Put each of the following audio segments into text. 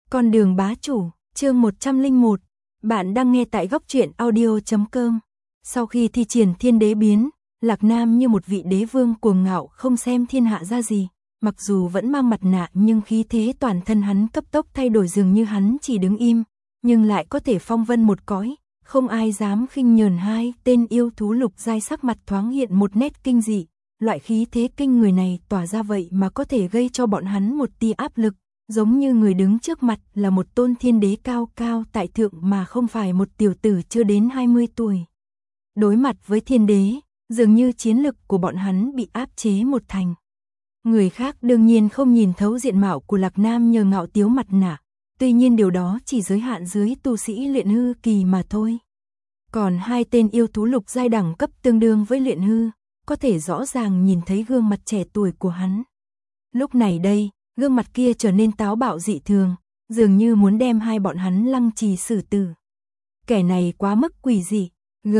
Con đường bá chủ, chương 101. Bạn đang nghe tại góc truyện audio.com. Sau khi thi triển thiên đế biến, Lạc Nam như một vị đế vương cuồng ngạo không xem thiên hạ ra gì. Mặc dù vẫn mang mặt nạ nhưng khí thế toàn thân hắn cấp tốc thay đổi, dường như hắn chỉ đứng im, nhưng lại có thể phong vân một cõi. Không ai dám khinh nhờn. Hai tên yêu thú lục giai sắc mặt thoáng hiện một nét kinh dị. Loại khí thế kinh người này tỏa ra vậy mà có thể gây cho bọn hắn một tia áp lực. Giống như người đứng trước mặt là một tôn thiên đế cao cao tại thượng mà không phải một tiểu tử chưa đến 20 tuổi. Đối mặt với thiên đế, dường như chiến lực của bọn hắn bị áp chế một thành. Người khác đương nhiên không nhìn thấu diện mạo của Lạc Nam nhờ ngạo tiếu mặt nạ, tuy nhiên điều đó chỉ giới hạn dưới tu sĩ luyện hư kỳ mà thôi. Còn hai tên yêu thú lục giai đẳng cấp tương đương với luyện hư, có thể rõ ràng nhìn thấy gương mặt trẻ tuổi của hắn. Lúc này đây, gương mặt kia trở nên táo bạo dị thường, dường như muốn đem hai bọn hắn lăng trì xử tử. Kẻ này quá mức quỷ dị.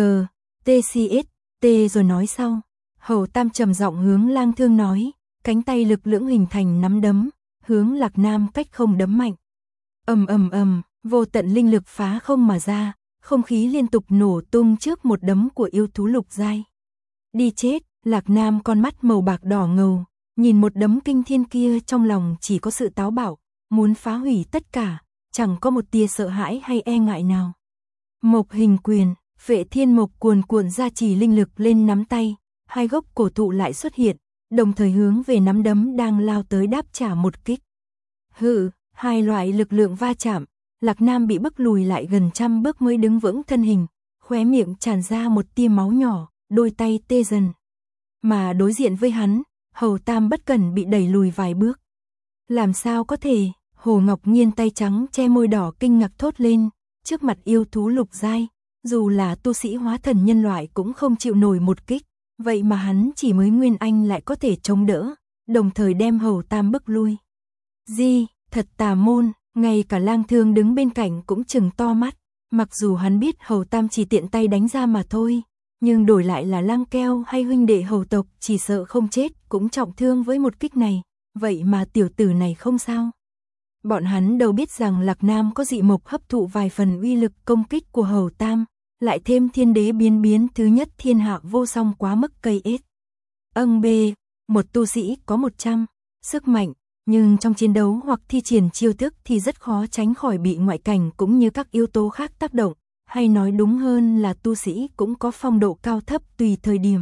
T rồi nói sau. Hầu Tam trầm giọng hướng Lang Thương nói, cánh tay lực lưỡng hình thành nắm đấm, hướng Lạc Nam cách không đấm mạnh. Ầm, vô tận linh lực phá không mà ra, không khí liên tục nổ tung trước một đấm của yêu thú lục giai. Đi chết. Lạc Nam con mắt màu bạc đỏ ngầu, nhìn một đấm kinh thiên kia trong lòng chỉ có sự táo bạo, muốn phá hủy tất cả, chẳng có một tia sợ hãi hay e ngại nào. Mộc hình quyền, Phệ Thiên Mộc cuồn cuộn ra chỉ linh lực lên nắm tay, hai gốc cổ thụ lại xuất hiện, đồng thời hướng về nắm đấm đang lao tới đáp trả một kích. Hai loại lực lượng va chạm, Lạc Nam bị bức lùi lại gần trăm bước mới đứng vững thân hình, khóe miệng tràn ra một tia máu nhỏ, đôi tay tê dần. Mà đối diện với hắn, Hầu Tam bất cẩn bị đẩy lùi vài bước. Làm sao có thể? Hồ Ngọc Nghiên tay trắng che môi đỏ kinh ngạc thốt lên, trước mặt yêu thú lục giai, dù là tu sĩ hóa thần nhân loại cũng không chịu nổi một kích, vậy mà hắn chỉ mới nguyên anh lại có thể chống đỡ, đồng thời đem Hầu Tam bức lui. Thật tà môn, ngay cả Lang Thương đứng bên cạnh cũng trừng to mắt, mặc dù hắn biết Hầu Tam chỉ tiện tay đánh ra mà thôi. Nhưng đổi lại là Lang Keo hay huynh đệ Hầu tộc chỉ sợ không chết cũng trọng thương với một kích này, vậy mà tiểu tử này không sao. Bọn hắn đâu biết rằng Lạc Nam có dị mộc hấp thụ vài phần uy lực công kích của Hầu Tam, lại thêm thiên đế biến thứ nhất thiên hạ vô song quá mức cây ết. Một tu sĩ có 100 sức mạnh, nhưng trong chiến đấu hoặc thi triển chiêu thức thì rất khó tránh khỏi bị ngoại cảnh cũng như các yếu tố khác tác động. Hay nói đúng hơn là tu sĩ cũng có phong độ cao thấp tùy thời điểm.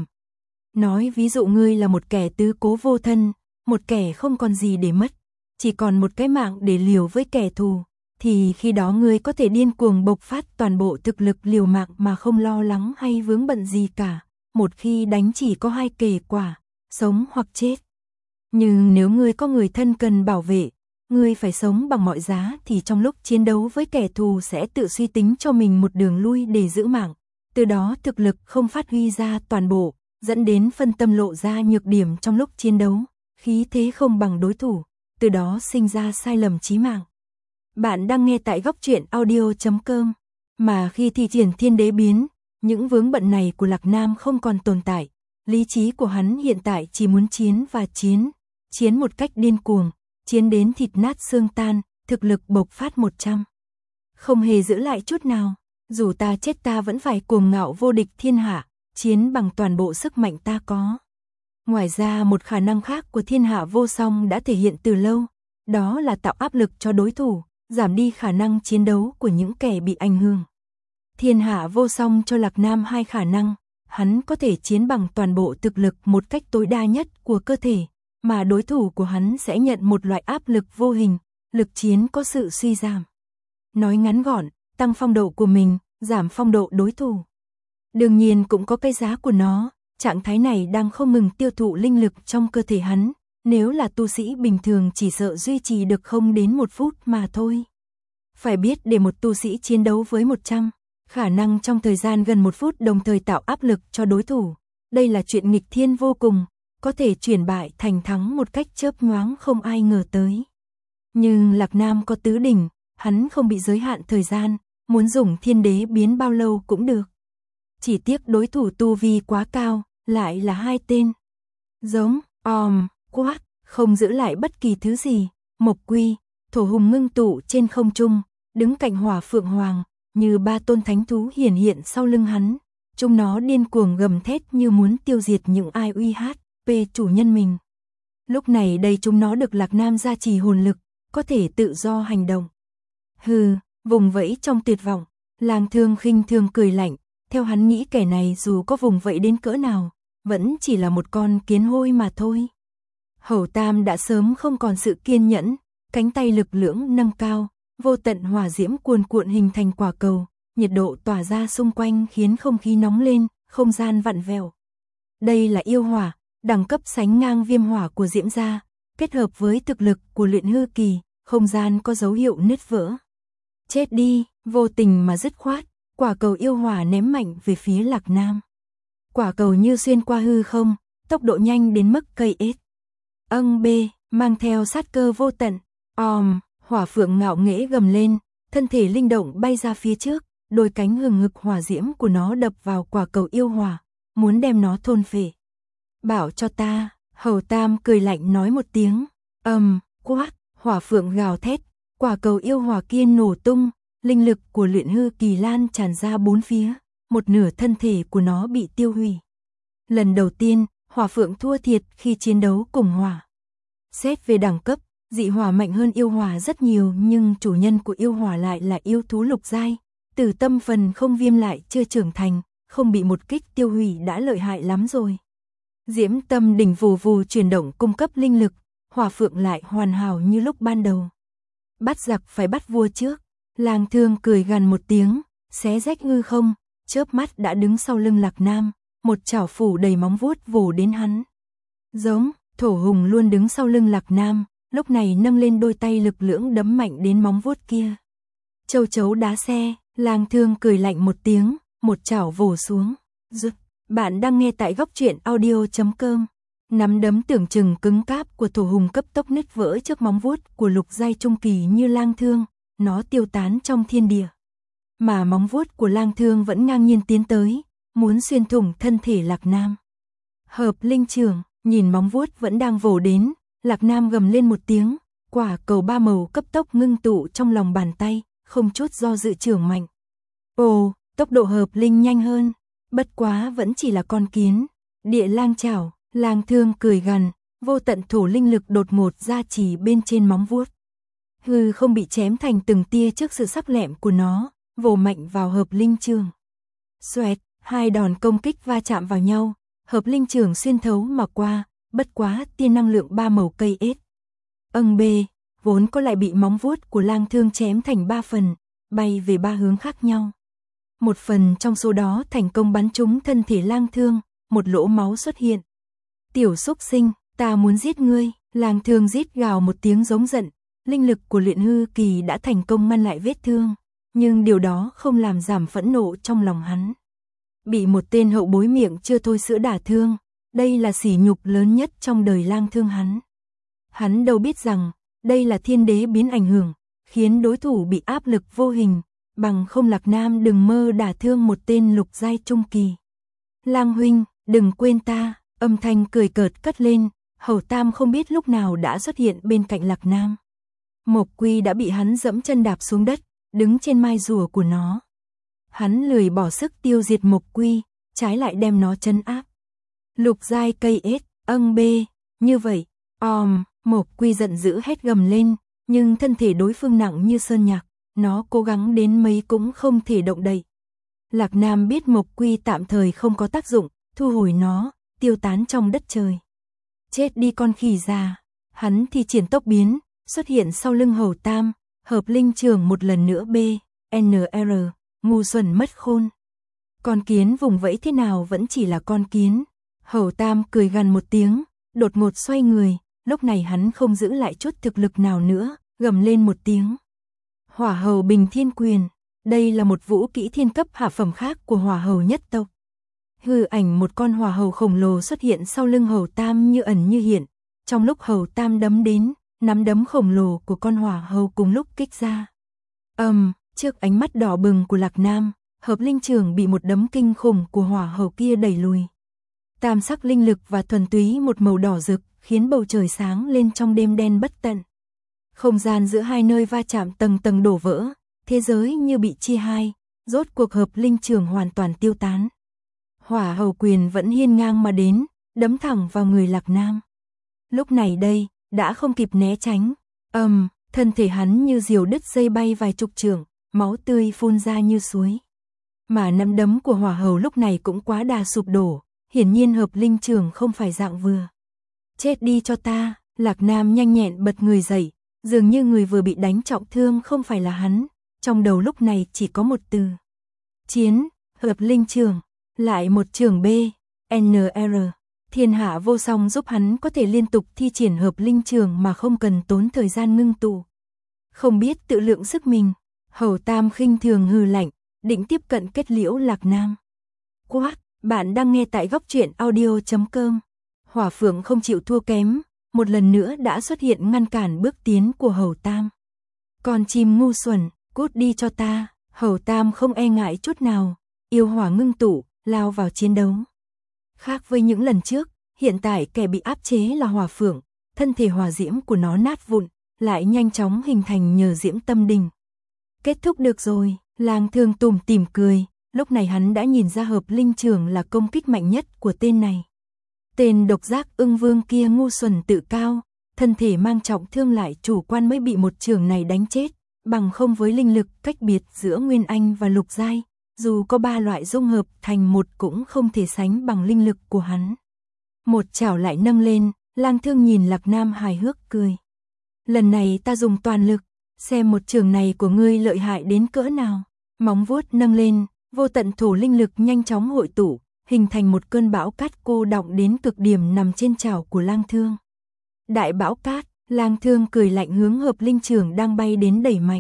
Nói ví dụ ngươi là một kẻ tứ cố vô thân, một kẻ không còn gì để mất, chỉ còn một cái mạng để liều với kẻ thù, thì khi đó ngươi có thể điên cuồng bộc phát toàn bộ thực lực liều mạng mà không lo lắng hay vướng bận gì cả. Một khi đánh chỉ có hai kết quả, sống hoặc chết. Nhưng nếu ngươi có người thân cần bảo vệ, ngươi phải sống bằng mọi giá thì trong lúc chiến đấu với kẻ thù sẽ tự suy tính cho mình một đường lui để giữ mạng. Từ đó thực lực không phát huy ra toàn bộ, dẫn đến phân tâm lộ ra nhược điểm trong lúc chiến đấu, khí thế không bằng đối thủ, từ đó sinh ra sai lầm chí mạng. Bạn đang nghe tại góc truyện audio.com. Mà khi thi triển thiên đế biến, những vướng bận này của Lạc Nam không còn tồn tại. Lý trí của hắn hiện tại chỉ muốn chiến và chiến một cách điên cuồng. Chiến đến thịt nát xương tan, thực lực bộc phát 100. Không hề giữ lại chút nào, dù ta chết ta vẫn phải cuồng ngạo vô địch thiên hạ, chiến bằng toàn bộ sức mạnh ta có. Ngoài ra một khả năng khác của thiên hạ vô song đã thể hiện từ lâu, đó là tạo áp lực cho đối thủ, giảm đi khả năng chiến đấu của những kẻ bị ảnh hưởng. Thiên hạ vô song cho Lạc Nam hai khả năng, hắn có thể chiến bằng toàn bộ thực lực một cách tối đa nhất của cơ thể, mà đối thủ của hắn sẽ nhận một loại áp lực vô hình, lực chiến có sự suy giảm. Nói ngắn gọn, tăng phong độ của mình, giảm phong độ đối thủ. Đương nhiên cũng có cái giá của nó, trạng thái này đang không ngừng tiêu thụ linh lực trong cơ thể hắn, nếu là tu sĩ bình thường chỉ sợ duy trì được không đến 1 phút mà thôi. Phải biết để một tu sĩ chiến đấu với 100, khả năng trong thời gian gần 1 phút đồng thời tạo áp lực cho đối thủ, đây là chuyện nghịch thiên vô cùng. Có thể chuyển bại thành thắng một cách chớp nhoáng không ai ngờ tới. Nhưng Lạc Nam có tứ đỉnh, hắn không bị giới hạn thời gian, muốn dùng thiên đế biến bao lâu cũng được. Chỉ tiếc đối thủ tu vi quá cao, lại là hai tên. Giống, quát, không giữ lại bất kỳ thứ gì, Mộc Quy, thổ hùng ngưng tụ trên không trung, đứng cạnh Hỏa Phượng Hoàng, như ba tôn thánh thú hiển hiện sau lưng hắn. Chúng nó điên cuồng gầm thét như muốn tiêu diệt những ai uy hát về chủ nhân mình. Lúc này đây chúng nó được Lạc Nam gia trì hồn lực, có thể tự do hành động. Hừ, vùng vẫy trong tuyệt vọng, Lang Thương khinh thường cười lạnh, theo hắn nghĩ kẻ này dù có vùng vẫy đến cỡ nào, vẫn chỉ là một con kiến hôi mà thôi. Hầu Tam đã sớm không còn sự kiên nhẫn, cánh tay lực lưỡng nâng cao, vô tận hỏa diễm cuồn cuộn hình thành quả cầu, nhiệt độ tỏa ra xung quanh khiến không khí nóng lên, không gian vặn vẹo. Đây là yêu hỏa, đẳng cấp sánh ngang viêm hỏa của Diễm gia, kết hợp với thực lực của luyện hư kỳ, không gian có dấu hiệu nứt vỡ. Chết đi, vô tình mà dứt khoát, quả cầu yêu hỏa ném mạnh về phía Lạc Nam. Quả cầu như xuyên qua hư không, tốc độ nhanh đến mức cây ếch. Mang theo sát cơ vô tận. Hỏa phượng ngạo nghễ gầm lên, thân thể linh động bay ra phía trước, đôi cánh hừng hực hỏa diễm của nó đập vào quả cầu yêu hỏa, muốn đem nó thôn phệ. Bảo cho ta, Hầu Tam cười lạnh nói một tiếng. Quát, hỏa phượng gào thét, quả cầu yêu hỏa kia nổ tung, linh lực của luyện hư kỳ lan tràn ra bốn phía, một nửa thân thể của nó bị tiêu hủy. Lần đầu tiên, hỏa phượng thua thiệt khi chiến đấu cùng hỏa. Xét về đẳng cấp, dị hỏa mạnh hơn yêu hỏa rất nhiều, nhưng chủ nhân của yêu hỏa lại là yêu thú lục giai, tử tâm phần không viêm lại chưa trưởng thành, không bị một kích tiêu hủy đã lợi hại lắm rồi. Diễm tâm đỉnh vù vù chuyển động cung cấp linh lực, hỏa phượng lại hoàn hảo như lúc ban đầu. Bắt giặc phải bắt vua trước. Lang Thương cười gằn một tiếng, xé rách hư không, chớp mắt đã đứng sau lưng Lạc Nam, một chảo phủ đầy móng vuốt vồ đến hắn. Giống, thổ hùng luôn đứng sau lưng Lạc Nam, lúc này nâng lên đôi tay lực lưỡng đấm mạnh đến móng vuốt kia. Châu chấu đá xe, Lang Thương cười lạnh một tiếng, một chảo vồ xuống. Bạn đang nghe tại góc truyện audio.com. Nắm đấm tưởng chừng cứng cáp của thổ hùng cấp tốc nứt vỡ trước móng vuốt của lục giai trung kỳ như Lang Thương, nó tiêu tán trong thiên địa. Mà móng vuốt của Lang Thương vẫn ngang nhiên tiến tới, muốn xuyên thủng thân thể Lạc Nam. Hợp linh trưởng, nhìn móng vuốt vẫn đang vồ đến, Lạc Nam gầm lên một tiếng, quả cầu ba màu cấp tốc ngưng tụ trong lòng bàn tay, không chút do dự trưởng mạnh. Ồ, tốc độ hợp linh nhanh hơn, bất quá vẫn chỉ là con kiến. Địa lang chảo, Lang Thương cười gằn, vô tận thổ linh lực đột ngột ra chỉ bên trên móng vuốt. Hư không bị chém thành từng tia trước sự sắc lẹm của nó, vồ mạnh vào hợp linh trường. Xoẹt, hai đòn công kích va chạm vào nhau, hợp linh trường xuyên thấu mà qua, bất quá tia năng lượng ba màu cây ếch. Vốn có lại bị móng vuốt của Lang Thương chém thành ba phần, bay về ba hướng khác nhau. Một phần trong số đó thành công bắn trúng thân thể Lang Thương, một lỗ máu xuất hiện. Tiểu xúc sinh, ta muốn giết ngươi, Lang Thương rít gào một tiếng giống giận, linh lực của luyện hư kỳ đã thành công ngăn lại vết thương, nhưng điều đó không làm giảm phẫn nộ trong lòng hắn. Bị một tên hậu bối miệng chưa thôi sữa đả thương, đây là sỉ nhục lớn nhất trong đời Lang Thương hắn. Hắn đâu biết rằng, đây là thiên đế biến ảnh hưởng, khiến đối thủ bị áp lực vô hình, bằng không Lạc Nam đừng mơ đả thương một tên lục giai trung kỳ. Lang huynh, đừng quên ta, âm thanh cười cợt cất lên, Hầu Tam không biết lúc nào đã xuất hiện bên cạnh Lạc Nam. Mộc Quy đã bị hắn dẫm chân đạp xuống đất, đứng trên mai rùa của nó. Hắn lười bỏ sức tiêu diệt Mộc Quy, trái lại đem nó trấn áp. Lục giai cây ếch, như vậy, Mộc Quy giận dữ hét gầm lên, nhưng thân thể đối phương nặng như sơn nhạc, nó cố gắng đến mấy cũng không thể động đậy. Lạc Nam biết Mộc Quy tạm thời không có tác dụng, thu hồi nó, tiêu tán trong đất trời. Chết đi con khỉ già, hắn thì triển tốc biến, xuất hiện sau lưng Hầu Tam, hợp linh trường một lần nữa NR, ngu xuẩn mất khôn. Con kiến vùng vẫy thế nào vẫn chỉ là con kiến. Hầu Tam cười gằn một tiếng, đột ngột xoay người, lúc này hắn không giữ lại chút thực lực nào nữa, gầm lên một tiếng. Hỏa hầu bình thiên quyền, đây là một vũ kỹ thiên cấp hạ phẩm khác của hỏa hầu nhất tộc. Hư ảnh một con hỏa hầu khổng lồ xuất hiện sau lưng Hầu Tam như ẩn như hiện, trong lúc Hầu Tam đấm đến, nắm đấm khổng lồ của con hỏa hầu cùng lúc kích ra. Trước ánh mắt đỏ bừng của Lạc Nam, hợp linh trường bị một đấm kinh khủng của hỏa hầu kia đẩy lùi. Tam sắc linh lực và thuần túy một màu đỏ rực, khiến bầu trời sáng lên trong đêm đen bất tận. Không gian giữa hai nơi va chạm tầng tầng đổ vỡ, thế giới như bị chia hai, rốt cuộc hợp linh trường hoàn toàn tiêu tán. Hỏa hầu quyền vẫn hiên ngang mà đến, đấm thẳng vào người Lạc Nam. Lúc này đây, đã không kịp né tránh, thân thể hắn như diều đứt dây bay vài chục trượng, máu tươi phun ra như suối. Mà nắm đấm của hỏa hầu lúc này cũng quá đà sụp đổ, hiển nhiên hợp linh trường không phải dạng vừa. Chết đi cho ta, Lạc Nam nhanh nhẹn bật người dậy, dường như người vừa bị đánh trọng thương không phải là hắn, trong đầu lúc này chỉ có một từ. Chiến, hợp linh trường, lại một trường B, NR. Thiên hạ vô song giúp hắn có thể liên tục thi triển hợp linh trường mà không cần tốn thời gian ngưng tụ. Không biết tự lượng sức mình, Hầu Tam khinh thường hừ lạnh, định tiếp cận kết liễu Lạc Nam. Quát, bạn đang nghe tại góc truyện audio.com. Hỏa Phượng không chịu thua kém, một lần nữa đã xuất hiện ngăn cản bước tiến của Hầu Tam. Con chim ngu xuẩn, cút đi cho ta, Hầu Tam không e ngại chút nào, yêu hỏa ngưng tụ, lao vào chiến đấu. Khác với những lần trước, hiện tại kẻ bị áp chế là Hỏa Phượng, thân thể hỏa diễm của nó nát vụn, lại nhanh chóng hình thành nhờ diễm tâm đình. Kết thúc được rồi, Lang Thương tủm tỉm cười, lúc này hắn đã nhìn ra hợp linh trường là công kích mạnh nhất của tên này. Tên độc giác ưng vương kia ngu xuẩn tự cao, thân thể mang trọng thương lại chủ quan mới bị một trường này đánh chết, bằng không với linh lực cách biệt giữa Nguyên Anh và Lục Giai, dù có 3 loại dung hợp thành một cũng không thể sánh bằng linh lực của hắn. Một chảo lại nâng lên, Lang Thương nhìn Lạc Nam hài hước cười. Lần này ta dùng toàn lực, xem một trường này của ngươi lợi hại đến cỡ nào. Móng vuốt nâng lên, vô tận thổ linh lực nhanh chóng hội tụ, hình thành một cơn bão cát cô đọng đến cực điểm nằm trên chảo của Lang Thương. Đại bão cát, Lang Thương cười lạnh hướng hợp linh trường đang bay đến đẩy mạnh.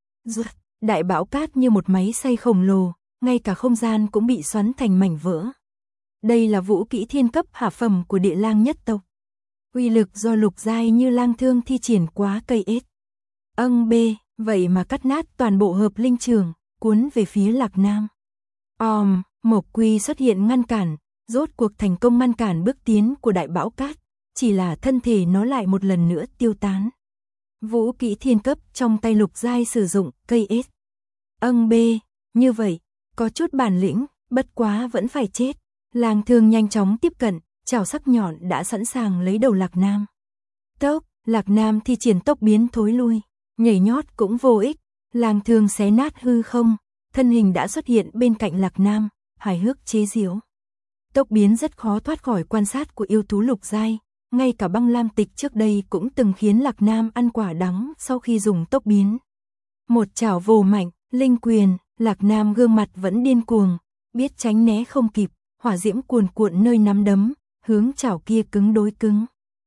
Đại bão cát như một máy xay khổng lồ, ngay cả không gian cũng bị xoắn thành mảnh vỡ. Đây là vũ kỹ thiên cấp hạ phẩm của Địa Lang nhất tộc. Uy lực do Lục Giai như Lang Thương thi triển quá cây ết. Vậy mà cắt nát toàn bộ hợp linh trường, cuốn về phía Lạc Nam. Mộc Quy xuất hiện ngăn cản, rốt cuộc thành công ngăn cản bước tiến của đại bão cát, chỉ là thân thể nó lại một lần nữa tiêu tán. Vũ kỹ thiên cấp trong tay Lục Giai sử dụng cây ết. Như vậy, có chút bản lĩnh, bất quá vẫn phải chết. Lang Thương nhanh chóng tiếp cận, chảo sắc nhọn đã sẵn sàng lấy đầu Lạc Nam. Lạc Nam thi triển tốc biến thối lui, nhảy nhót cũng vô ích, Lang Thương xé nát hư không, thân hình đã xuất hiện bên cạnh Lạc Nam, hài hước chế giễu. Tốc biến rất khó thoát khỏi quan sát của yêu thú Lục Giai, ngay cả Băng Lam Tịch trước đây cũng từng khiến Lạc Nam ăn quả đắng sau khi dùng tốc biến. Một chảo vồ mạnh, linh quyền, Lạc Nam gương mặt vẫn điên cuồng, biết tránh né không kịp, hỏa diễm cuồn cuộn nơi nắm đấm, hướng chảo kia cứng đối cứng.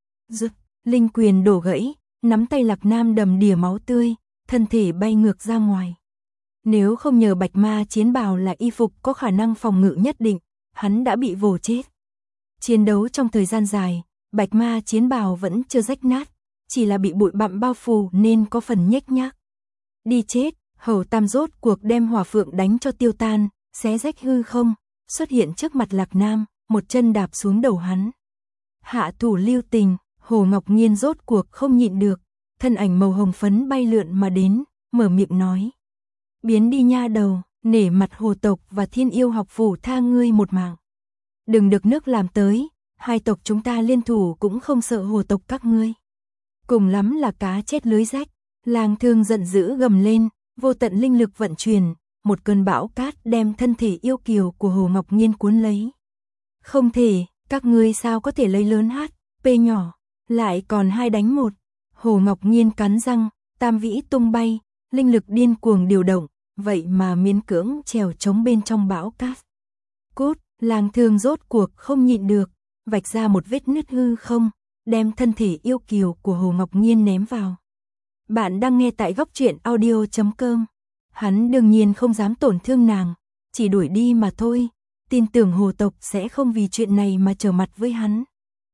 Linh quyền đổ gãy, nắm tay Lạc Nam đầm đìa máu tươi, thân thể bay ngược ra ngoài. Nếu không nhờ bạch ma chiến bào là y phục có khả năng phòng ngự nhất định, hắn đã bị vồ chết. Chiến đấu trong thời gian dài, bạch ma chiến bào vẫn chưa rách nát, chỉ là bị bụi bặm bao phủ nên có phần nhếch nhác. Đi chết, Hầu Tam rốt cuộc đem Hỏa Phượng đánh cho tiêu tan, xé rách hư không, xuất hiện trước mặt Lạc Nam, một chân đạp xuống đầu hắn. Hạ thủ lưu tình, Hồ Ngọc Nghiên rốt cuộc không nhịn được, thân ảnh màu hồng phấn bay lượn mà đến, mở miệng nói. Biến đi nha đầu, nể mặt Hồ tộc và Thiên Yêu học phủ tha ngươi một mạng. Đừng được nước làm tới, hai tộc chúng ta liên thủ cũng không sợ Hồ tộc các ngươi. Cùng lắm là cá chết lưới rách, Lang Thương giận dữ gầm lên, vô tận linh lực vận chuyển, một cơn bão cát đem thân thể yêu kiều của Hồ Ngọc Nghiên cuốn lấy. Không thể, các ngươi sao có thể lấy lớn HP nhỏ, lại còn 2 đánh 1. Hồ Ngọc Nghiên cắn răng, tam vĩ tung bay, linh lực điên cuồng điều động, vậy mà miễn cưỡng trèo chống bên trong bão cát. Cốt, Lang Thương rốt cuộc không nhịn được, vạch ra một vết nứt hư không, đem thân thể yêu kiều của Hồ Ngọc Nghiên ném vào. Bạn đang nghe tại góc truyện audio.com. Hắn đương nhiên không dám tổn thương nàng, chỉ đuổi đi mà thôi, tin tưởng Hồ tộc sẽ không vì chuyện này mà trở mặt với hắn.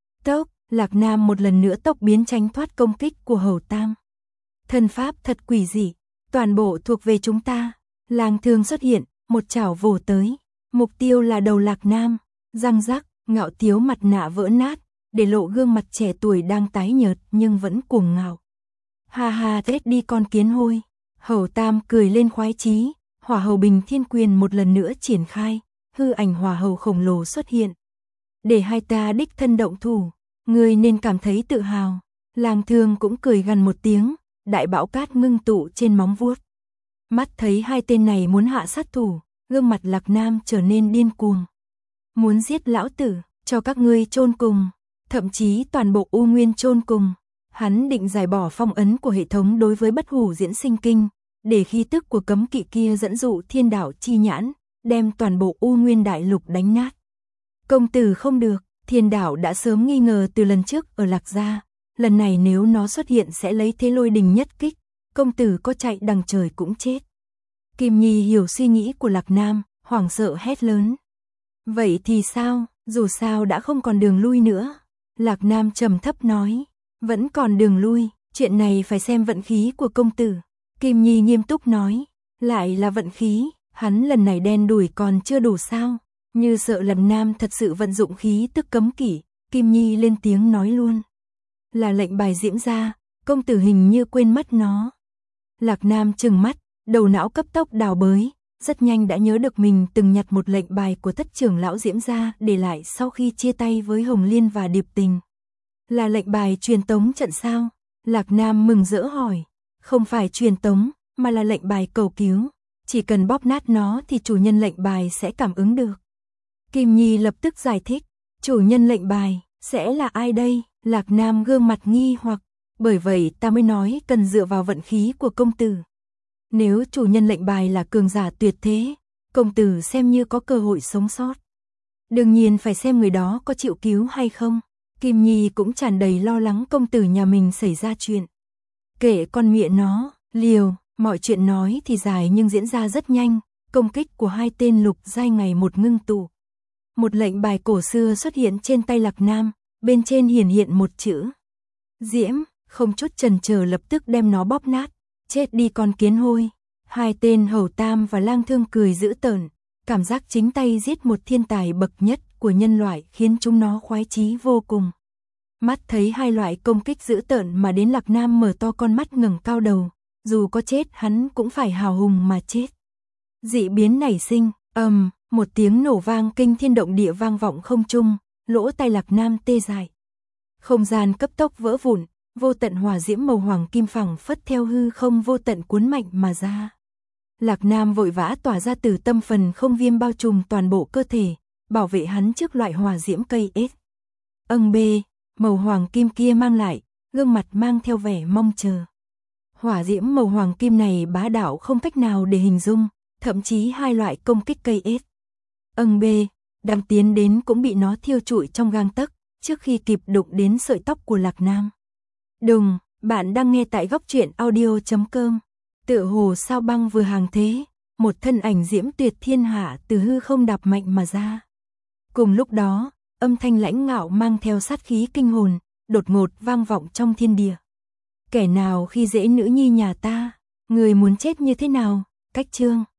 Lạc Nam một lần nữa tốc biến tránh thoát công kích của Hầu Tam. Thân pháp thật quỷ dị, toàn bộ thuộc về chúng ta. Lang Thương xuất hiện, một chảo vồ tới, mục tiêu là đầu Lạc Nam, răng rắc, ngạo tiếu mặt nạ vỡ nát, để lộ gương mặt trẻ tuổi đang tái nhợt nhưng vẫn cuồng ngạo. Ha ha, chết đi con kiến hôi. Hầu Tam cười lên khoái chí, Hỏa Hầu Bình Thiên Quyền một lần nữa triển khai, hư ảnh hỏa hầu khổng lồ xuất hiện. Để hai ta đích thân động thủ, ngươi nên cảm thấy tự hào. Lang Thương cũng cười gằn một tiếng, đại bão cát ngưng tụ trên móng vuốt. Mắt thấy hai tên này muốn hạ sát thủ, gương mặt Lạc Nam trở nên điên cuồng. Muốn giết lão tử, cho các ngươi chôn cùng, thậm chí toàn bộ U Nguyên chôn cùng. Hắn định giải bỏ phong ấn của hệ thống đối với Bất Hủ Diễn Sinh Kinh, để khí tức của cấm kỵ kia dẫn dụ thiên đạo chi nhãn, đem toàn bộ U Nguyên đại lục đánh nát. Công tử không được, thiên đạo đã sớm nghi ngờ từ lần trước ở Lạc Gia, lần này nếu nó xuất hiện sẽ lấy thế lôi đình nhất kích, công tử có chạy đằng trời cũng chết. Kim Nhi hiểu suy nghĩ của Lạc Nam, hoảng sợ hét lớn. Vậy thì sao, dù sao đã không còn đường lui nữa. Lạc Nam trầm thấp nói, vẫn còn đường lui, chuyện này phải xem vận khí của công tử. Kim Nhi nghiêm túc nói, lại là vận khí, hắn lần này đen đủi còn chưa đủ sao. Như sợ Lạc Nam thật sự vận dụng khí tức cấm kỵ, Kim Nhi lên tiếng nói luôn. Là lệnh bài diễm ra, công tử hình như quên mất nó. Lạc Nam trừng mắt, đầu não cấp tốc đào bới, rất nhanh đã nhớ được mình từng nhặt một lệnh bài của thất trưởng lão Diễm gia để lại sau khi chia tay với Hồng Liên và Điệp Tình. Là lệnh bài truyền tống trận sao? Lạc Nam mừng rỡ hỏi. Không phải truyền tống, mà là lệnh bài cầu cứu. Chỉ cần bóp nát nó thì chủ nhân lệnh bài sẽ cảm ứng được. Kim Nhi lập tức giải thích. Chủ nhân lệnh bài, sẽ là ai đây? Lạc Nam gương mặt nghi hoặc. Bởi vậy ta mới nói cần dựa vào vận khí của công tử. Nếu chủ nhân lệnh bài là cường giả tuyệt thế, công tử xem như có cơ hội sống sót. Đương nhiên phải xem người đó có chịu cứu hay không. Kim Nhi cũng tràn đầy lo lắng công tử nhà mình xảy ra chuyện. Kể con mẹ nó, liều, mọi chuyện nói thì dài nhưng diễn ra rất nhanh, công kích của hai tên lục giai ngày một ngưng tụ. Một lệnh bài cổ xưa xuất hiện trên tay Lạc Nam, bên trên hiển hiện một chữ. Diễm, không chút chần chờ lập tức đem nó bóp nát. Chết đi con kiến hôi. Hai tên Hầu Tam và Lang Thương cười dữ tợn, cảm giác chính tay giết một thiên tài bậc nhất của nhân loại khiến chúng nó khoái chí vô cùng. Mắt thấy hai loại công kích dữ tợn mà đến Lạc Nam mở to con mắt ngẩng cao đầu, dù có chết hắn cũng phải hào hùng mà chết. Dị biến nảy sinh, một tiếng nổ vang kinh thiên động địa vang vọng không trung, lỗ tai Lạc Nam tê dại. Không gian cấp tốc vỡ vụn. Vô tận hỏa diễm màu hoàng kim phẳng phất theo hư không vô tận cuốn mạnh mà ra. Lạc Nam vội vã tỏa ra từ tâm phần không viêm bao trùm toàn bộ cơ thể, bảo vệ hắn trước loại hỏa diễm cây ếch. Màu hoàng kim kia mang lại, gương mặt mang theo vẻ mong chờ. Hỏa diễm màu hoàng kim này bá đạo không cách nào để hình dung, thậm chí hai loại công kích cây ếch. Đang tiến đến cũng bị nó thiêu trụi trong gang tấc, trước khi kịp đụng đến sợi tóc của Lạc Nam. Đùng, bạn đang nghe tại góc truyện audio.com. Tựa hồ sao băng vừa hàng thế, một thân ảnh diễm tuyệt thiên hạ từ hư không đạp mạnh mà ra. Cùng lúc đó, âm thanh lãnh ngạo mang theo sát khí kinh hồn, đột ngột vang vọng trong thiên địa. Kẻ nào khi dễ nữ nhi nhà ta, người muốn chết như thế nào? Cách chương